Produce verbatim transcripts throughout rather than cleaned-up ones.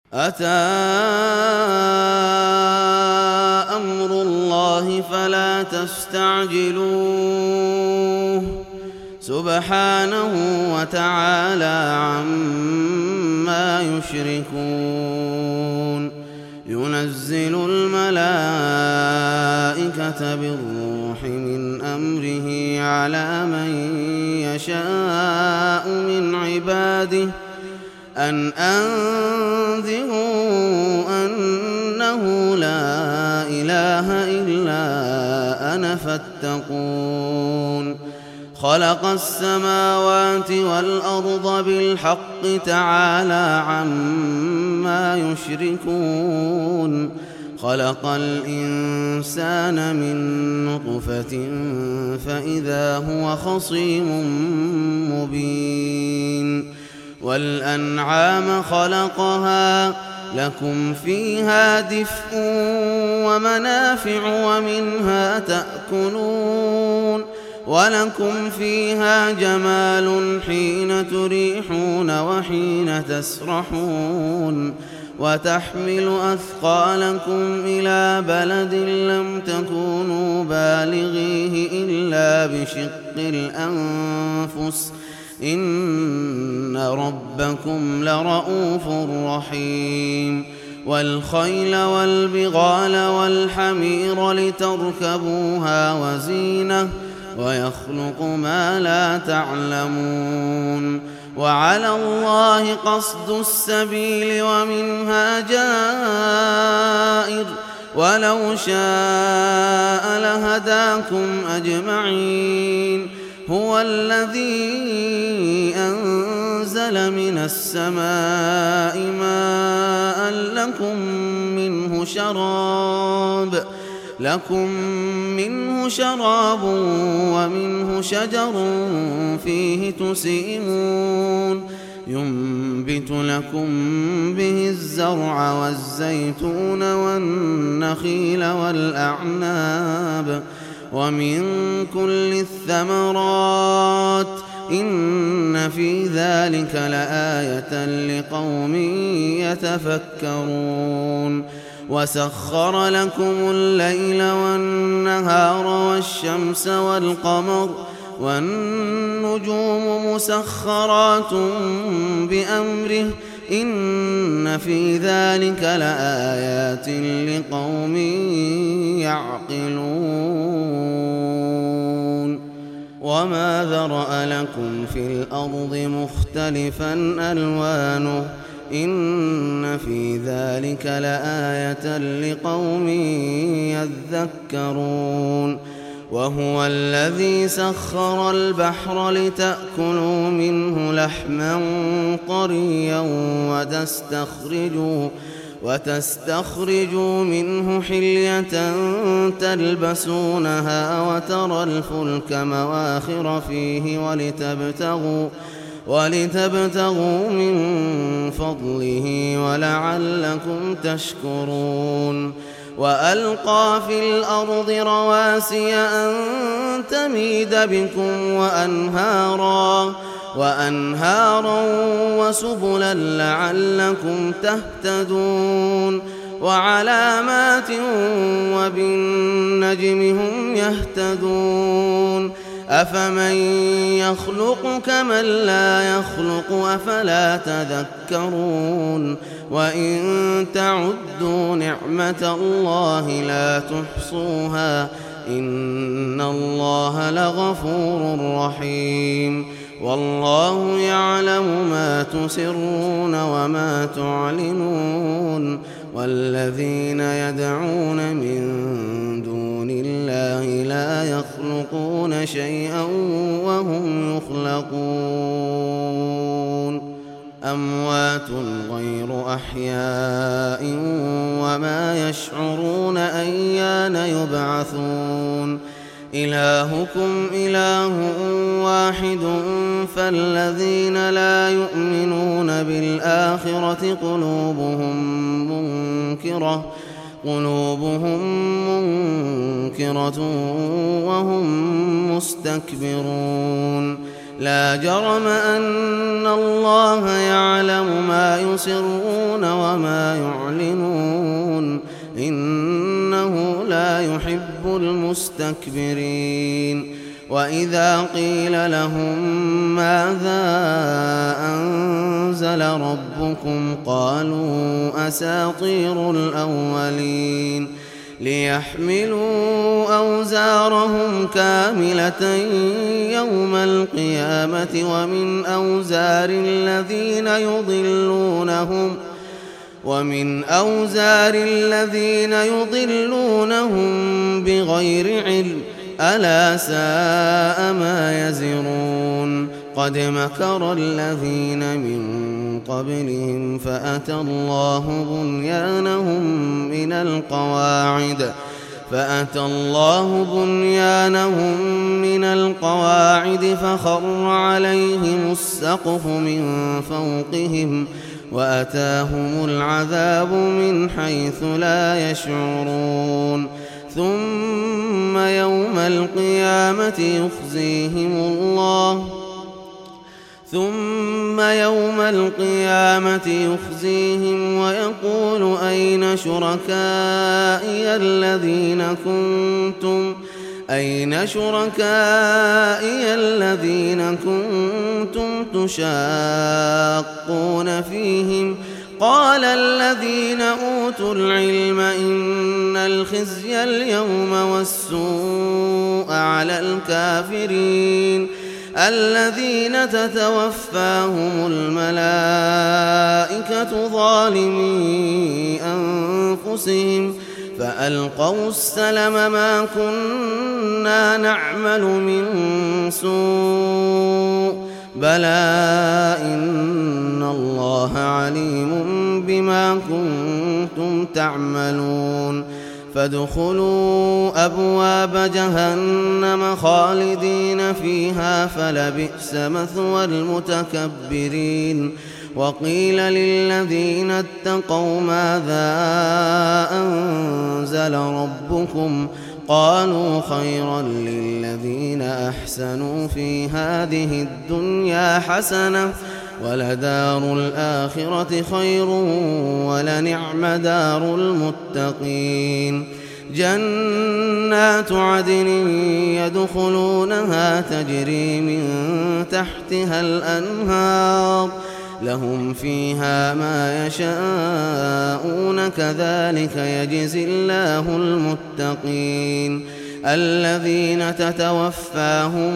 أتى أمر الله فلا تستعجلوه سبحانه وتعالى عما يشركون ينزل الملائكة بالروح من أمره على من يشاء من عباده أن أنذروا أنه لا إله إلا أنا فاتقون خلق السماوات والأرض بالحق تعالى عما يشركون خلق الإنسان من نطفة فإذا هو خصيم مبين والأنعام خلقها لكم فيها دفء ومنافع ومنها تأكلون ولكم فيها جمال حين تريحون وحين تسرحون وتحمل أثقالكم إلى بلد لم تكونوا بالغيه إلا بشق الأنفس إن ربكم لرؤوف رحيم والخيل والبغال والحمير لتركبوها وزينة ويخلق ما لا تعلمون وعلى الله قصد السبيل ومنها جائر ولو شاء لهداكم أجمعين هو الذي أنزل من السماء ماء لكم منه شراب لكم منه شراب ومنه شجر فيه تسيمون ينبت لكم به الزرع والزيتون والنخيل والأعناب ومن كل الثمرات إن في ذلك لآية لقوم يتفكرون وسخر لكم الليل والنهار والشمس والقمر والنجوم مسخرات بأمره إن في ذلك لآيات لقوم يعقلون وما ذرأ لكم في الأرض مختلفا ألوانه إن في ذلك لآية لقوم يذكرون وهو الذي سخر البحر لتأكلوا منه لحما طريا وتستخرجوا, وتستخرجوا منه حلية تلبسونها وترى الفلك مواخر فيه ولتبتغوا ولتبتغوا من فضله ولعلكم تشكرون وألقى في الأرض رواسي أن تميد بكم وأنهارا وأنهارا وسبلا لعلكم تهتدون وعلامات وبالنجم هم يهتدون أفمن يخلق كمن لا يخلق أفلا تذكرون وإن تعدوا نعمة الله لا تحصوها إن الله لغفور رحيم والله يعلم ما تسرون وما تعلنون والذين يدعون من دون الله لا يخلقون شيئا وهم يخلقون أموات غير أحياء وما يشعرون أيان يبعثون إلهكم إله واحد فالذين لا يؤمنون بالآخرة قلوبهم منكرة قلوبهم منكرة وهم مستكبرون لا جرم أن الله يعلم ما يسرون وما يعلنون إنه لا يحب المستكبرين وإذا قيل لهم ماذا أنزل ربكم قالوا أساطير الأولين ليحملوا أوزارهم كاملة يوم القيامة ومن أوزار الذين يضلونهم ومن أوزار الذين يضلونهم بغير علم ألا ساء ما يزرون قد مكر الذين من قبلهم فأتى الله بنيانهم من القواعد فأتى الله بنيانهم من القواعد فخر عليهم السقف من فوقهم وأتاهم العذاب من حيث لا يشعرون ثم يوم القيامة يخزيهم الله ثم يوم القيامة يخزيهم ويقول أين شركائي الذين كنتم أين شركائي الذين كنتم تشاقون فيهم قال الذين أوتوا العلم إن الخزي اليوم والسوء على الكافرين الذين تتوفاهم الملائكة ظالمي أنفسهم فألقوا السلم ما كنا نعمل من سوء بلى إن الله عليم بما كنتم تعملون فادخلوا أبواب جهنم خالدين فيها فلبئس مثوى المتكبرين وقيل للذين اتقوا ماذا أنزل ربكم قالوا خيرا للذين أحسنوا في هذه الدنيا حسنة ولدار الآخرة خير ولنعم دار المتقين جنات عدن يدخلونها تجري من تحتها الأنهار لهم فيها ما يشاءون كذلك يجزي الله المتقين الذين تتوفاهم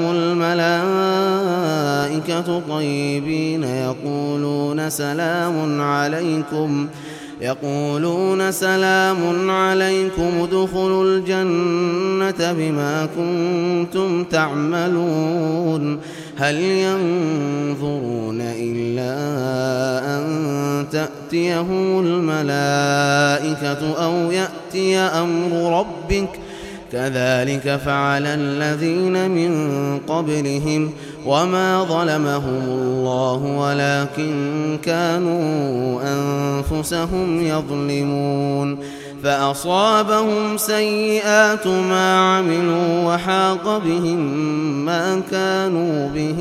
الملائكة طيبين يقولون سلام عليكم يقولون سلام عليكم ادخلوا الجنة بما كنتم تعملون هل ينظرون إلا أن تأتيهم الملائكة أو يأتي أمر ربك كذلك فعل الذين من قبلهم وما ظلمهم الله ولكن كانوا أنفسهم يظلمون فأصابهم سيئات ما عملوا وحاق بهم ما كانوا به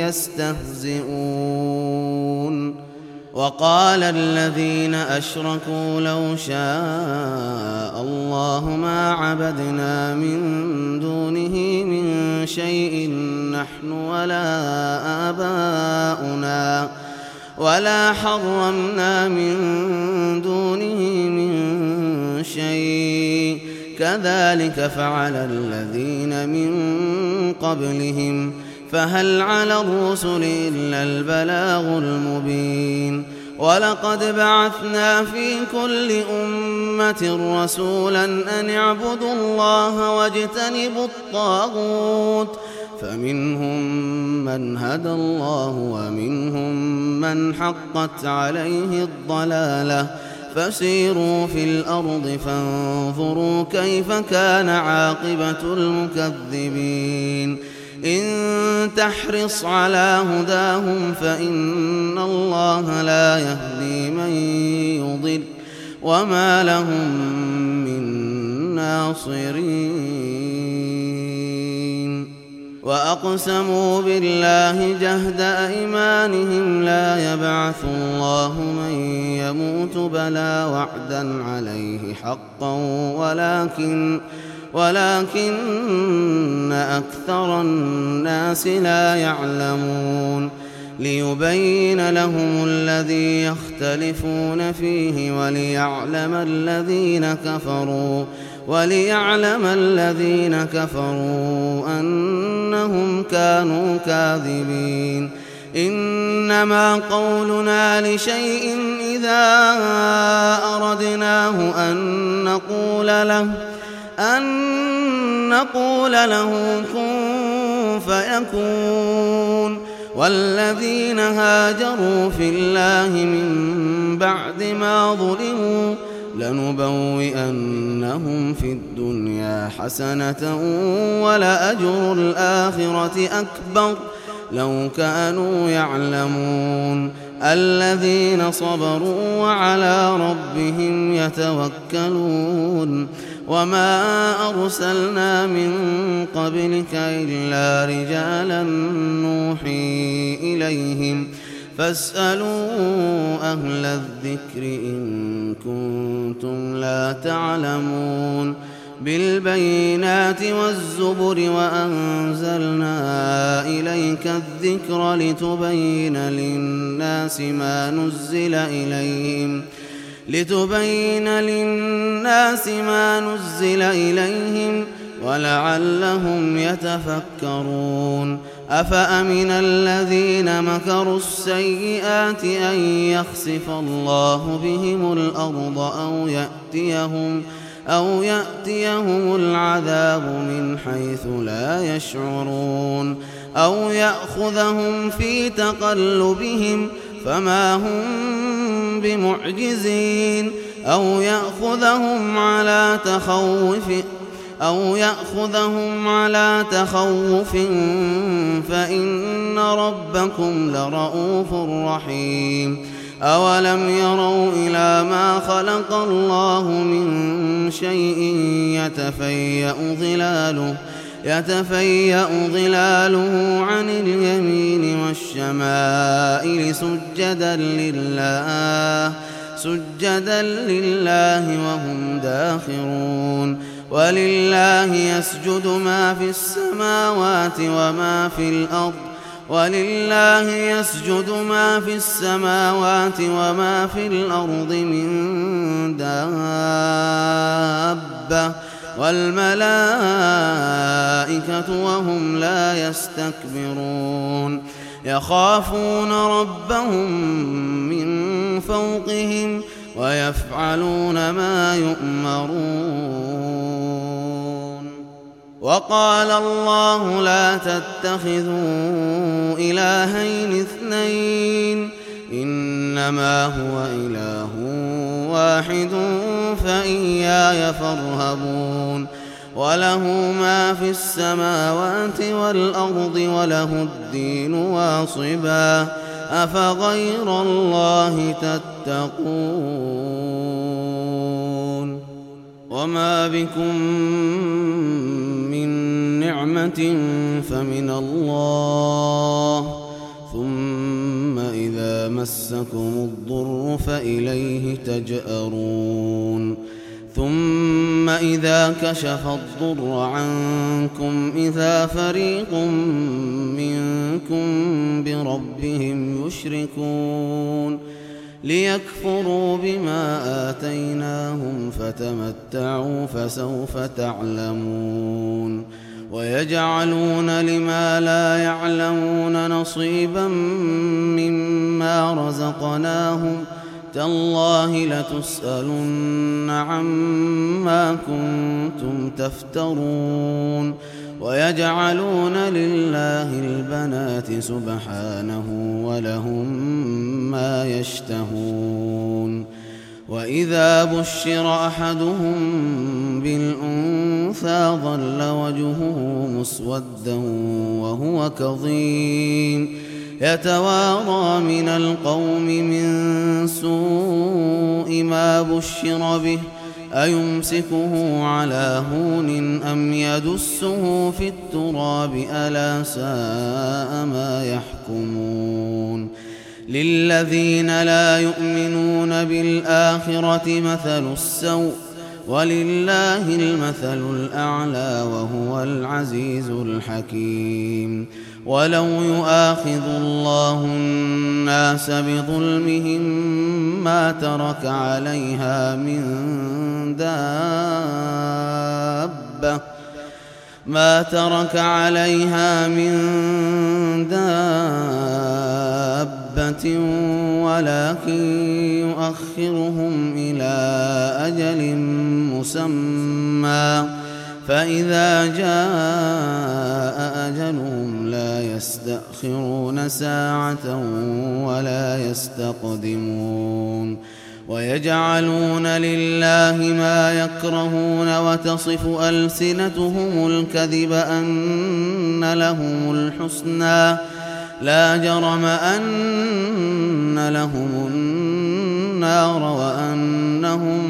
يستهزئون وقال الذين أشركوا لو شاء الله ما عبدنا من دونه من شيء نحن ولا آباؤنا ولا حرمنا من دونه من شيء كذلك فعل الذين من قبلهم فهل على الرسل إلا البلاغ المبين ولقد بعثنا في كل أمة رسولا أن اعبدوا الله واجتنبوا الطاغوت فمنهم من هدى الله ومنهم من حقت عليه الضلالة فسيروا في الأرض فانظروا كيف كان عاقبة المكذبين إن تحرص على هداهم فإن الله لا يهدي من يضل وما لهم من ناصرين وأقسموا بالله جهد أيمانهم لا يبعث الله من يموت بلى وعدا عليه حقا ولكن ولكن أكثر الناس لا يعلمون ليبين لهم الذي يختلفون فيه وليعلم الذين كفروا وليعلم الذين كفروا أنهم كانوا كاذبين إنما قولنا لشيء إذا أردناه أن نقول له أن نقول له كن فيكون والذين هاجروا في الله من بعد ما ظلموا لنبوئنهم في الدنيا حسنة ولأجر الآخرة أكبر لو كانوا يعلمون الذين صبروا وعلى ربهم يتوكلون وما أرسلنا من قبلك إلا رجالا نوحي إليهم فاسألوا أهل الذكر إن كنتم لا تعلمون بالبينات والزبر وأنزلنا إليك الذكر لتبين للناس ما نزل إليهم لتبين للناس ما نزل إليهم ولعلهم يتفكرون أفأمن الذين مكروا السيئات أن يخسف الله بهم الأرض أو يأتيهم أو يأتيهم العذاب من حيث لا يشعرون أو يأخذهم في تقلبهم فما هم بمعجزين أو يأخذهم على تخوف أو يأخذهم على تخوف فإن ربكم لرؤوف رحيم أولم يروا إلى ما خلق الله من شيء يتفيأ ظلاله يتفيأ ظلاله عن اليمين والشمائل سجدا لله سجدا لله وهم داخرون ولله يسجد ما في السماوات وما في الأرض ولله يسجد ما في السماوات وما في الأرض من دابة والملائكة وهم لا يستكبرون يخافون ربهم من فوقهم ويفعلون ما يؤمرون وقال الله لا تتخذوا إلهين اثنين إنما هو إله واحد فإياي فارهبون وله ما في السماوات والأرض وله الدين واصبا أفغير الله تتقون وما بكم من نعمة فمن الله ثم إذا مسكم الضر فإليه تجأرون ثم إذا كشف الضر عنكم إذا فريق منكم بربهم يشركون ليكفروا بما آتيناهم فتمتعوا فسوف تعلمون ويجعلون لما لا يعلمون نصيبا مما رزقناهم تالله لتسألن عما كنتم تفترون ويجعلون لله البنات سبحانه ولهم ما يشتهون وإذا بشر أحدهم بالأنثى ظل وجهه مسودا وهو كظيم يتوارى من القوم من سوء ما بشر به أيمسكه على هون أم يدسه في التراب ألا ساء ما يحكمون للذين لا يؤمنون بالآخرة مثل السوء ولله المثل الأعلى وهو العزيز الحكيم ولو يؤاخذ الله الناس بظلمهم ما ترك عليها من دابة ما ترك عليها من دابة ولكن يؤخرهم إلى أجل مسمى فإذا جاء أجلهم لا يستأخرون ساعة ولا يستقدمون ويجعلون لله ما يكرهون وتصف ألسنتهم الكذب أن لهم الحسنى لا جرم أن لهم النار وأنهم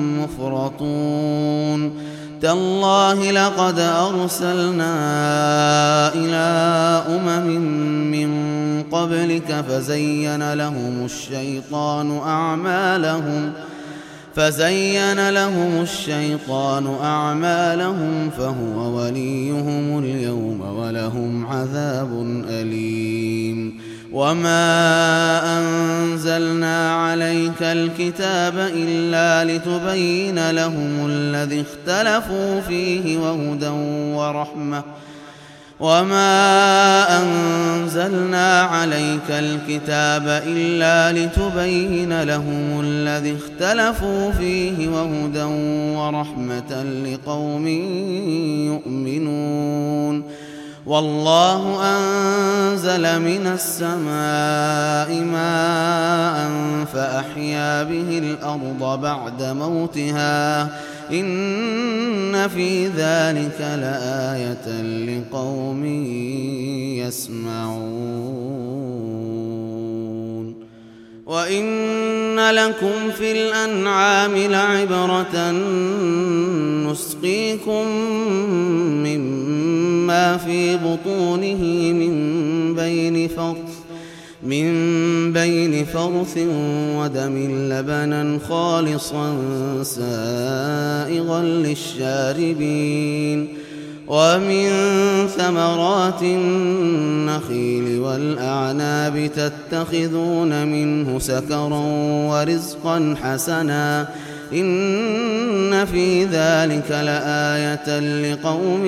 مفرطون تالله لقد أرسلنا إلى أمم من قبلك فزين لهم الشيطان أعمالهم فزين لهم الشيطان أعمالهم فهو وليهم اليوم ولهم عذاب أليم وما أنزلنا عليك الكتاب إلا لتبين لهم الذي اختلفوا فيه وهدى ورحمة وما أنزلنا عليك الكتاب إلا لتبين لهم الذي اختلفوا فيه وهدى ورحمة لقوم يؤمنون والله أنزل من السماء ماء فأحيا به الأرض بعد موتها إن في ذلك لآية لقوم يسمعون وإن لكم في الأنعام لعبرة نسقيكم مما في بطونه من بين فرث من بين فرث ودم لبنا خالصا سائغا للشاربين ومن ثمرات النخيل والأعناب تتخذون منه سكرا ورزقا حسنا إن في ذلك لآية لقوم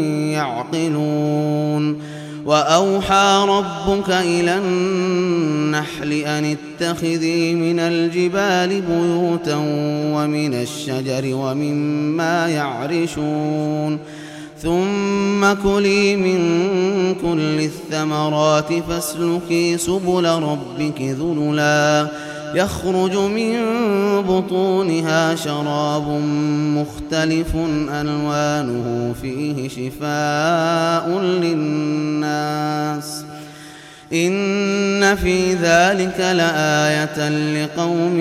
يعقلون وأوحى ربك إلى النحل أن اتخذي من الجبال بيوتا ومن الشجر ومما يعرشون ثم كلي من كل الثمرات فاسلكي سبل ربك ذللا يخرج من بطونها شراب مختلف ألوانه فيه شفاء للناس إن في ذلك لآية لقوم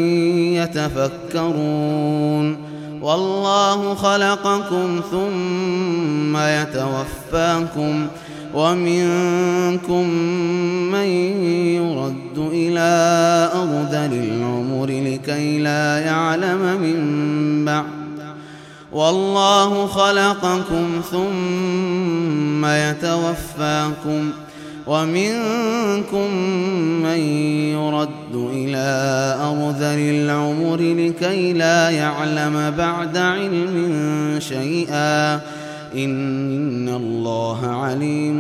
يتفكرون والله خلقكم ثم يتوفاكم ومنكم من يرد إلى أرذل العمر لكي لا يعلم من بعد والله خلقكم ثم يتوفاكم ومنكم من يرد إلى أرذل العمر لكي لا يعلم بعد علم شيئا إن الله عليم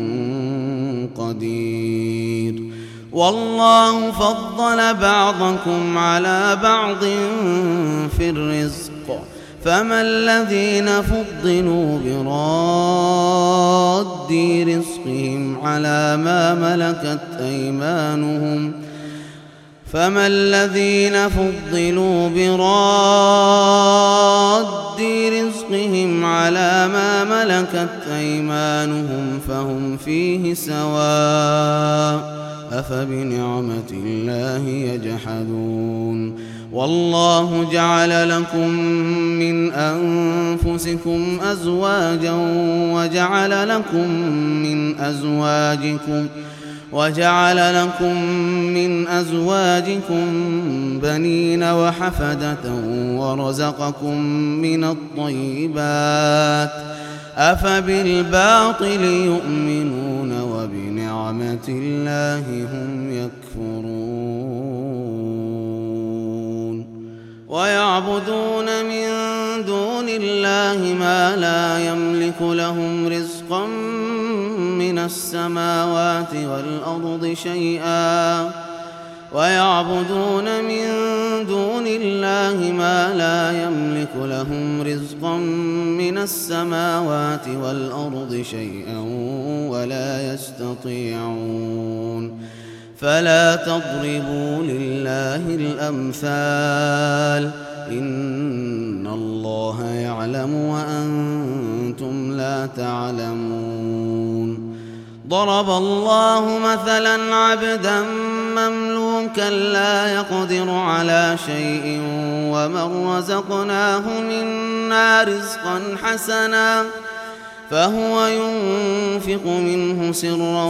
قدير والله فضل بعضكم على بعض في الرزق فما الذين فضلوا براد رزقهم على ما ملكت أيمانهم فما الذين فضلوا براد رزقهم على ما ملكت أيمانهم فهم فيه سواء أفبنعمة الله يجحدون والله جعل لكم من أنفسكم أزواجا وجعل لكم من أزواجكم وجعل لكم من أزواجكم بنين وحفدة ورزقكم من الطيبات أفبالباطل يؤمنون وبنعمة الله هم يكفرون ويعبدون من دون الله ما لا يملك لهم رزقا من السماوات والأرض شيئا ويعبدون من دون الله ما لا يملك لهم رزقا من السماوات والأرض شيئا ولا يستطيعون فلا تضربوا لله الأمثال إن الله يعلم وأنتم لا تعلمون ضرب الله مثلا عبدا مملوكا لا يقدر على شيء ومن رزقناه منا رزقا حسنا فهو ينفق منه سرا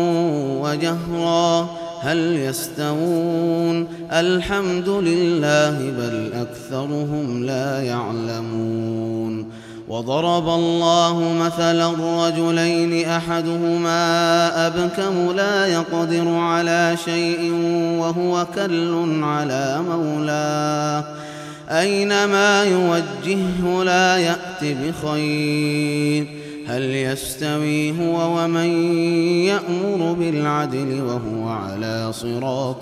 وجهرا هل يستوون الحمد لله بل أكثرهم لا يعلمون وضرب الله مثلا رجلين أحدهما أبكم لا يقدر على شيء وهو كل على مولاه أينما يوجهه لا يأت بخير هل يستوي هو ومن يأمر بالعدل وهو على صراط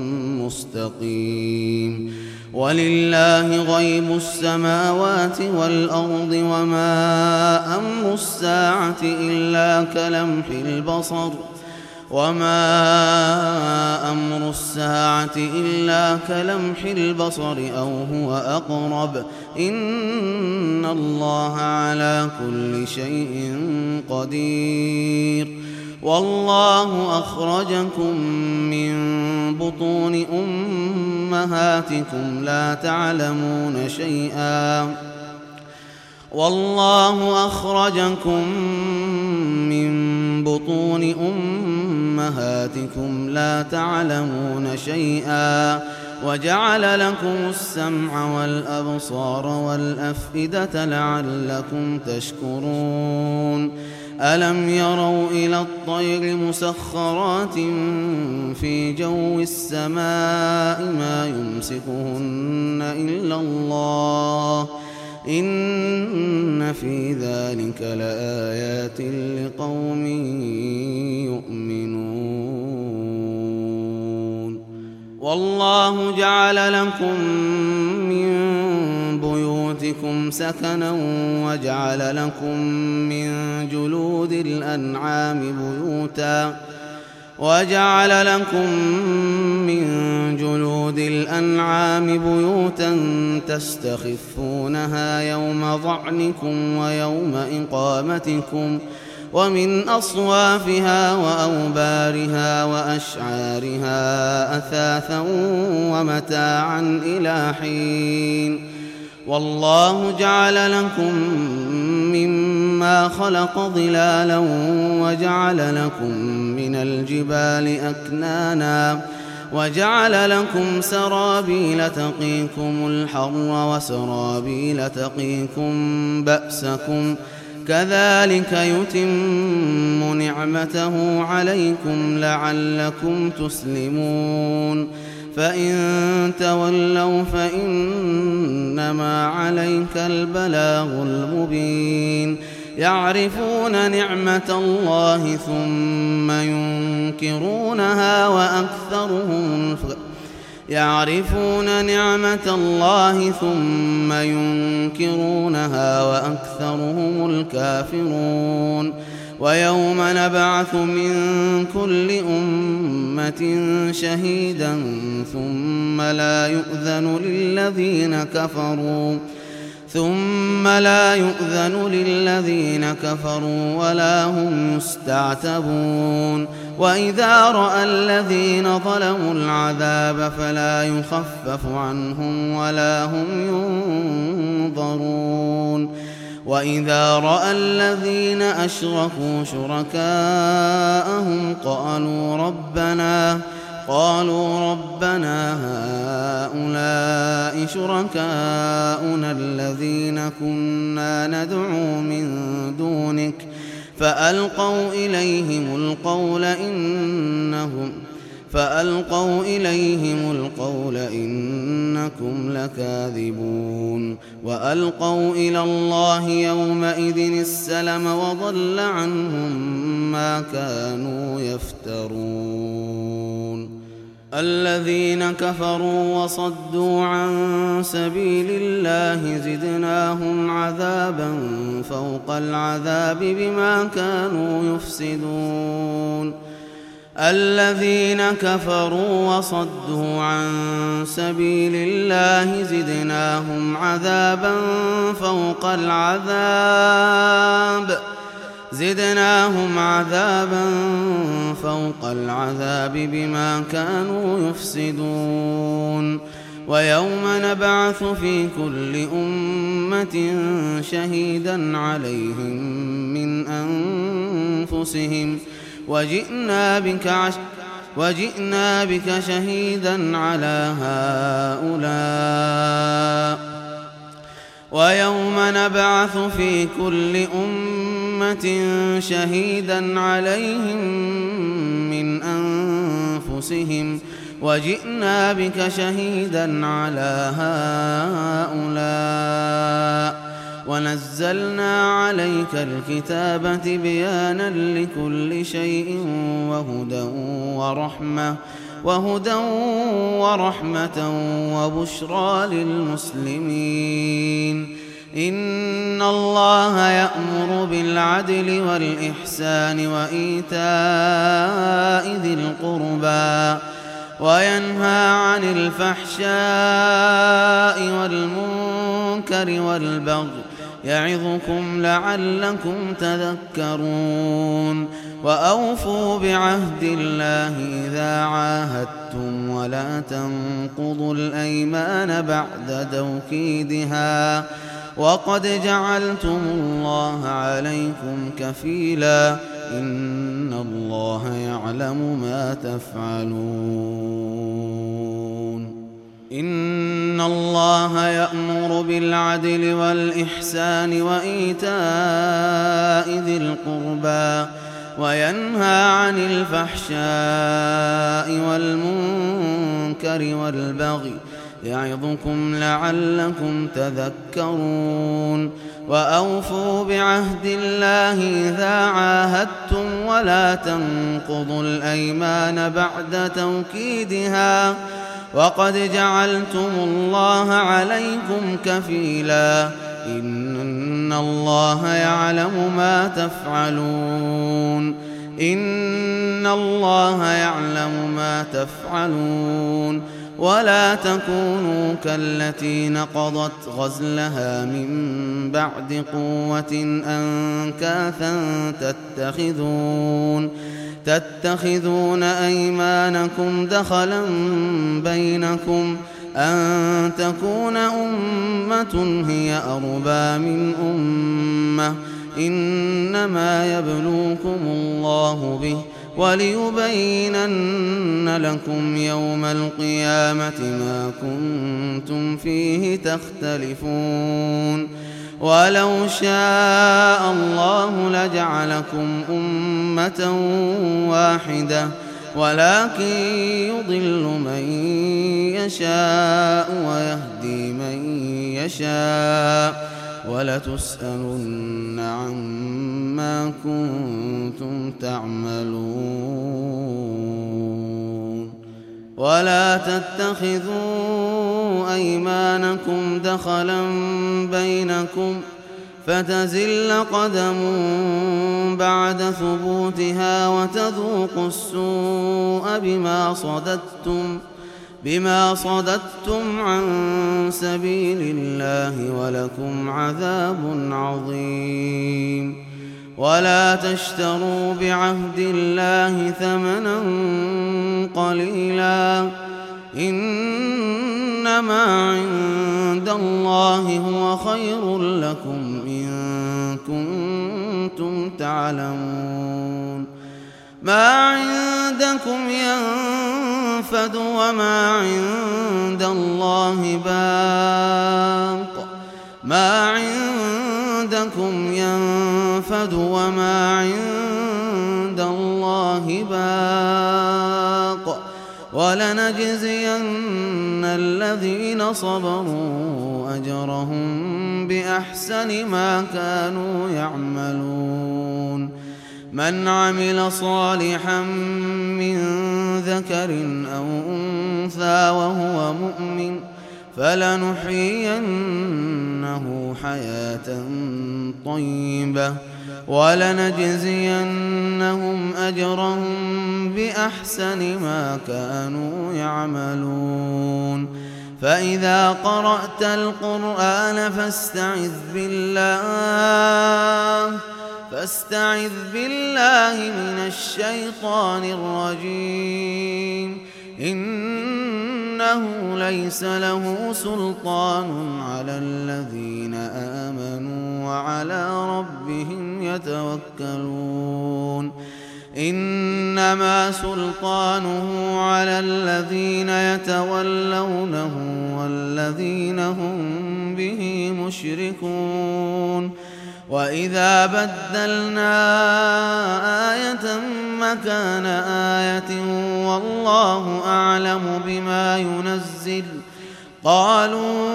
مستقيم ولله غيب السماوات والأرض وما أمر الساعة إلا كلمح البصر وما أمر الساعة إلا كلمح البصر أو هو أقرب إن الله على كل شيء قدير والله أخرجكم من بطون أمهاتكم لا تعلمون شيئا والله أخرجكم من بطون أمهاتكم لا تعلمون شيئا وجعل لكم السمع والأبصار والأفئدة لعلكم تشكرون ألم يروا إلى الطير مسخرات في جو السماء ما يمسكهن إلا الله إن في ذلك لآيات لقوم يؤمنون والله جعل لكم من بيوتكم سكنا وجعل لكم من جلود الأنعام بيوتا وجعل لكم من جلود الأنعام بيوتا تستخفونها يوم ظعنكم ويوم إقامتكم ومن أصوافها وأوبارها وأشعارها أثاثا ومتاعا إلى حين والله جعل لكم مما خلق ظلالا وجعل لكم من الجبال أكنانا وجعل لكم سرابيل تقيكم الحر وسرابيل تقيكم بأسكم كذلك يتم نعمته عليكم لعلكم تسلمون فإن تولوا فإنما عليك البلاغ المبين يعرفون نعمة الله ثم ينكرونها وأكثرهم يعرفون نعمة الله ثم ينكرونها وأكثرهم الكافرون ويوم نبعث من كل أمة شهيدا ثم لا يؤذن للذين كفروا ثم لا يؤذن للذين كفروا ولا هم يستعتبون وإذا رأى الذين ظلموا العذاب فلا يخفف عنهم ولا هم ينظرون وإذا رأى الذين أشركوا شركاءهم قالوا ربنا قالوا ربنا هؤلاء شركاؤنا الذين كنا ندعو من دونك فألقوا إليهم القول إنهم فألقوا إليهم القول إنكم لكاذبون وألقوا إلى الله يومئذ السلم وضل عنهم ما كانوا يفترون الذين كفروا وصدوا عن سبيل الله زدناهم عذابا فوق العذاب بما كانوا يفسدون الذين كفروا وصدوا عن سبيل الله زدناهم عذابا فوق العذاب زدناهم عذابا فوق العذاب بما كانوا يفسدون ويوم نبعث في كل أمة شهيدا عليهم من أنفسهم وجئنا بك عش وجئنا بك شهيدا على هؤلاء ويوم نبعث في كل أمة شهيدا عليهم من أنفسهم وجئنا بك شهيدا على هؤلاء ونزلنا عليك الكتاب تبيانا لكل شيء وهدى ورحمة وهدى ورحمة وبشرى للمسلمين إن الله يأمر بالعدل والإحسان وإيتاء ذي القربى وينهى عن الفحشاء والمنكر والبغي يعظكم لعلكم تذكرون وأوفوا بعهد الله إذا عاهدتم ولا تنقضوا الأيمان بعد توكيدها وقد جعلتم الله عليكم كفيلا إن الله يعلم ما تفعلون إن الله يأمر بالعدل والإحسان وإيتاء ذي القربى وينهى عن الفحشاء والمنكر والبغي يعظكم لعلكم تذكرون وأوفوا بعهد الله إذا عاهدتم ولا تنقضوا الأيمان بعد توكيدها وقد جعلتم الله عليكم كفيلا إن الله يعلم ما تفعلون إن الله يعلم ما تفعلون ولا تكونوا كالتي نقضت غزلها من بعد قوة أنكاثا تتخذون تتخذون أيمانكم دخلا بينكم أن تكون أمة هي أربى من أمة إنما يبلوكم الله به وليبينن لكم يوم القيامة ما كنتم فيه تختلفون ولو شاء الله لجعلكم أمة واحدة ولكن يضل من يشاء ويهدي من يشاء ولتسألن عما كنتم تعملون ولا تتخذوا أيمانكم دخلا بينكم فتزل قدم بعد ثبوتها وتذوقوا السوء بما صددتم بما صددتم عن سبيل الله ولكم عذاب عظيم ولا تشتروا بعهد الله ثمنا قليلا إنما عند الله هو خير لكم إن كنتم تعلمون ما عندكم ينفد وما عند الله باق ما عندكم ينفد وما عند الله باق ولنجزين الذين صبروا أجرهم بأحسن ما كانوا يعملون من عمل صالحا من ذكر أو أنثى وهو مؤمن فلنحيينه حياة طيبة ولنجزينهم أجرهم بأحسن ما كانوا يعملون فإذا قرأت القرآن فاستعذ بالله فاستعذ بالله من الشيطان الرجيم إنه ليس له سلطان على الذين آمنوا وعلى ربهم يتوكلون إنما سلطانه على الذين يتولونه والذين هم به مشركون وإذا بدلنا آية مكان آية والله أعلم بما ينزل قالوا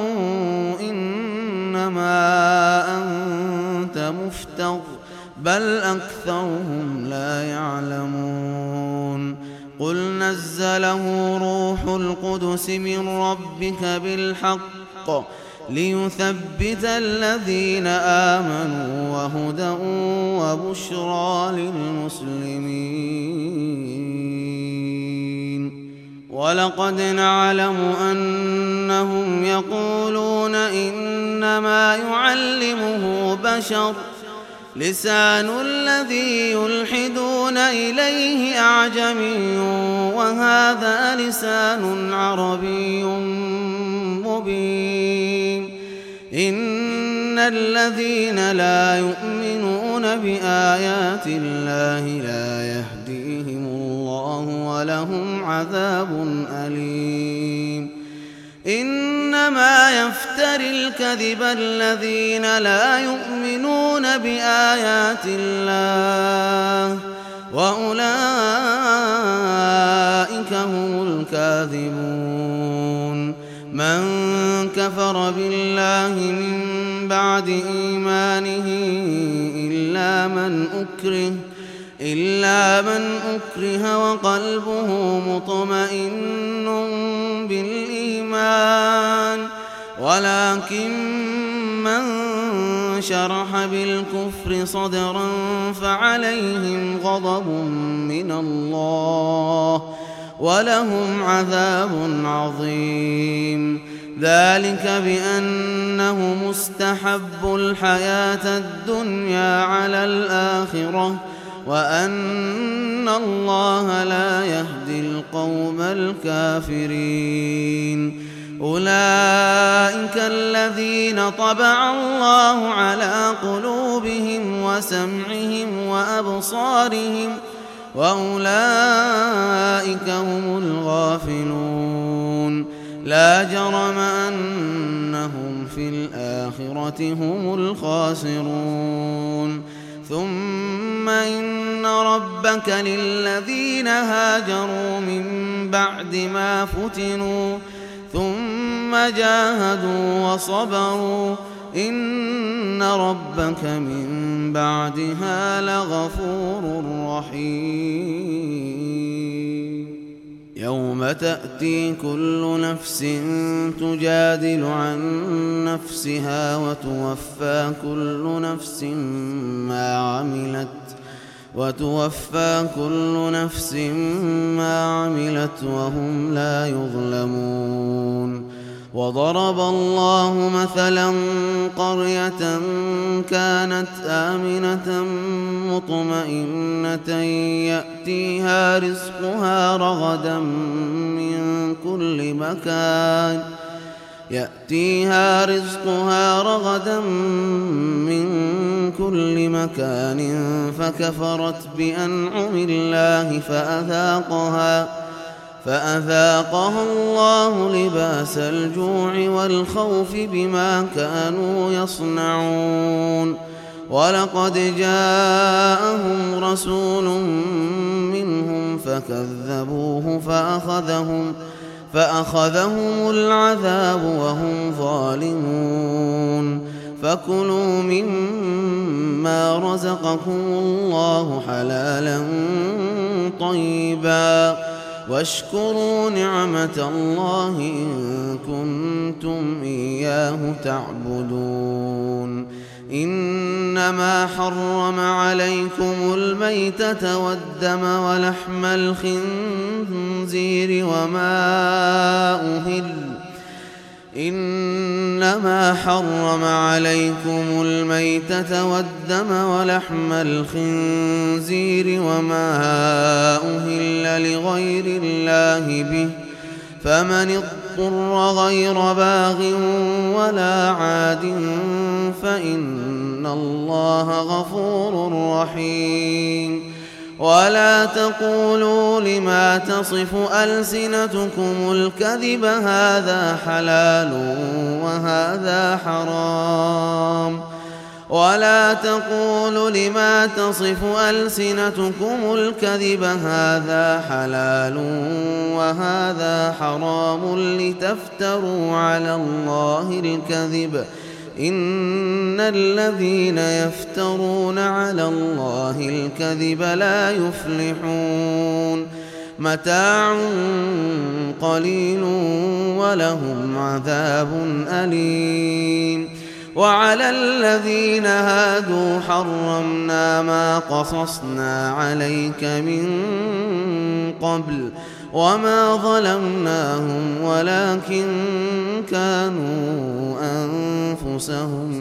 إنما أنت مفتر بل أكثرهم لا يعلمون قل نزله روح القدس من ربك بالحق ليثبت الذين آمنوا وهدى وبشرى للمسلمين ولقد نعلم أنهم يقولون إنما يعلمه بشر لسان الذي يلحدون إليه أعجمي وهذا لسان عربي مبين إن الذين لا يؤمنون بآيات الله لا يهديهم الله ولهم عذاب أليم إنما يفتري الكذب الذين لا يؤمنون بآيات الله وأولئك هم الكاذبون من كفر بالله من بعد إيمانه إلا من أكره إلا من أكره وقلبه مطمئن بالإيمان ولكن من شرح بالكفر صدرا فعليهم غضب من الله ولهم عذاب عظيم ذلك بأنه مستحب الحياة الدنيا على الآخرة وأن الله لا يهدي القوم الكافرين أولئك الذين طبع الله على قلوبهم وسمعهم وأبصارهم وأولئك هم الغافلون لا جرم أنهم في الآخرة هم الخاسرون ثم إن ربك للذين هاجروا من بعد ما فتنوا ثم جاهدوا وصبروا إن ربك من بعدها لغفور رحيم يوم تأتي كل نفس تجادل عن نفسها وتوفى كل نفس ما عملت وتوفى كل نفس ما عملت وهم لا يظلمون وضرب الله مثلا قرية كانت آمنة مطمئنة يأتيها رزقها رغدا من كل مكان يأتيها رزقها رغدا من كل مكان فكفرت بأنعم الله فأذاقها فأذاقها الله لباس الجوع والخوف بما كانوا يصنعون ولقد جاءهم رسول منهم فكذبوه فأخذهم فأخذهم العذاب وهم ظالمون فكلوا مما رزقكم الله حلالا طيبا واشكروا نعمة الله إن كنتم إياه تعبدون إنما حرم عليكم الميتة والدم ولحم الخنزير وما أهل إنما حرم عليكم الميتة والدم ولحم الخنزير وما أهل لغير الله به فمن اضطر غير باغ ولا عاد فإن الله غفور رحيم ولا تقولوا لما تصف ألسنتكم الكذب هذا حلال وهذا حرام ولا تقولوا لما تصف ألسنتكم الكذب هذا حلال وهذا حرام لتفتروا على الله الكذب إن الذين يفترون على الله الكذب لا يفلحون متاع قليل ولهم عذاب أليم وعلى الذين هادوا حرمنا ما قصصنا عليك من قبل وما ظلمناهم ولكن كانوا أنفسهم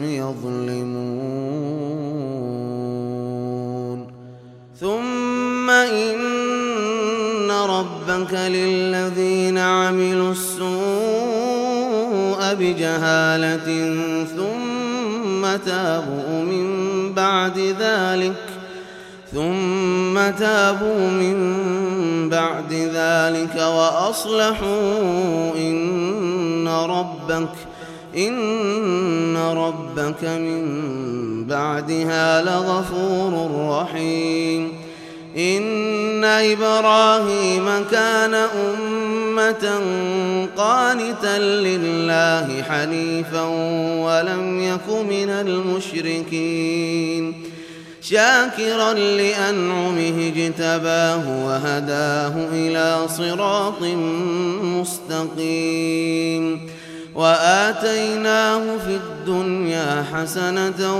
يظلمون ثم إن ربك للذين عملوا السوء بجهالة ثم تابوا من بعد ذلك ثم تابوا من بعد ذلك وأصلحوا إن ربك إن ربك من بعدها لغفور رحيم إن إبراهيم كان أمة قانتا لله حنيفا ولم يك من المشركين شاكرا لأنعمه اجتباه وهداه إلى صراط مستقيم وآتيناه في الدنيا حسنة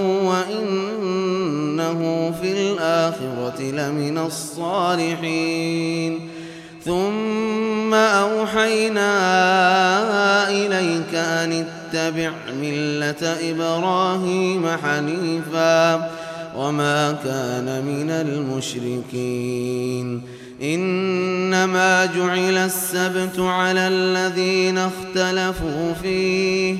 وإنه في الآخرة لمن الصالحين ثم أوحينا إليك أن اتبع ملة إبراهيم حنيفا وما كان من المشركين إنما جعل السبت على الذين اختلفوا فيه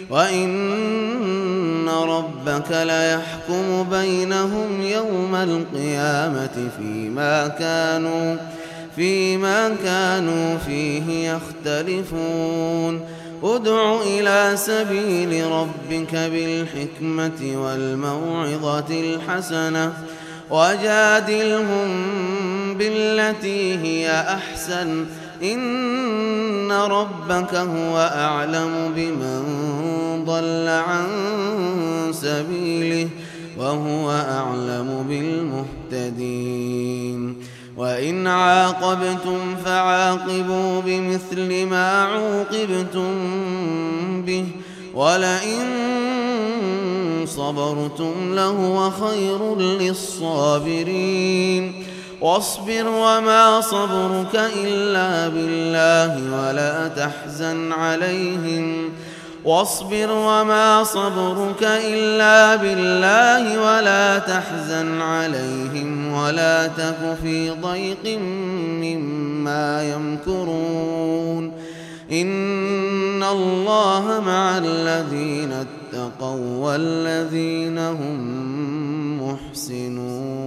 وإن ربك ليحكم بينهم يوم القيامة فيما كانوا فيما كانوا فيه يختلفون ادع إلى سبيل ربك بالحكمة والموعظة الحسنة وجادلهم بالتي هي أحسن إن ربك هو أعلم بمن ضل عن سبيله وهو أعلم بالمهتدين وإن عاقبتم فعاقبوا بمثل ما عوقبتم به ولئن صبرتم لهو خير للصابرين واصبر وما صبرك إلا بالله ولا تحزن عليهم واصبر وما صبرك إلا بالله ولا تحزن عليهم ولا تك في ضيق مما يمكرون إن الله مع الذين اتقوا والذين هم محسنون.